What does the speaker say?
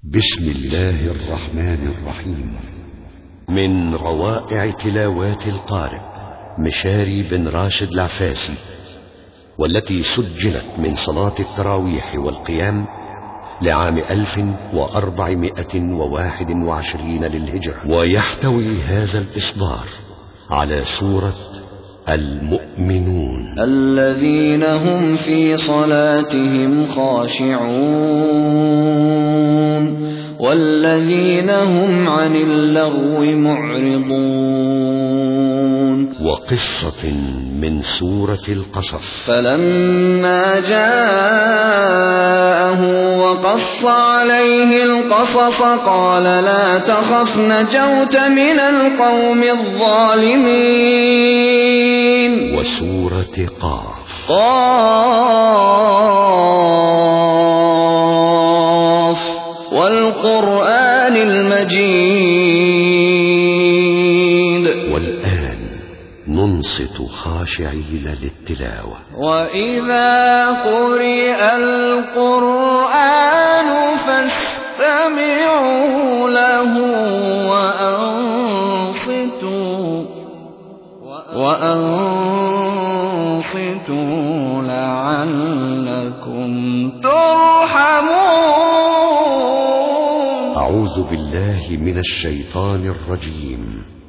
بسم الله الرحمن الرحيم. من روائع تلاوات القارئ مشاري بن راشد العفاسي، والتي سجلت من صلاة التراويح والقيام لعام 1421 للهجرة. ويحتوي هذا الإصدار على سورة المؤمنون الذين هم في صلاتهم خاشعون والذين هم عن اللغو معرضون. وقصة من سورة القصص. فلما جاءه وقص عليه القصص قال لا تخف نجوت من القوم الظالمين. وسورة قاف والقرآن المجيد. والآن ننصت خاشعين للتلاوة. وإذا قرئ القرآن فاستمعوا له وأنصتوا لعلكم ترحمون. أعوذ بالله من الشيطان الرجيم.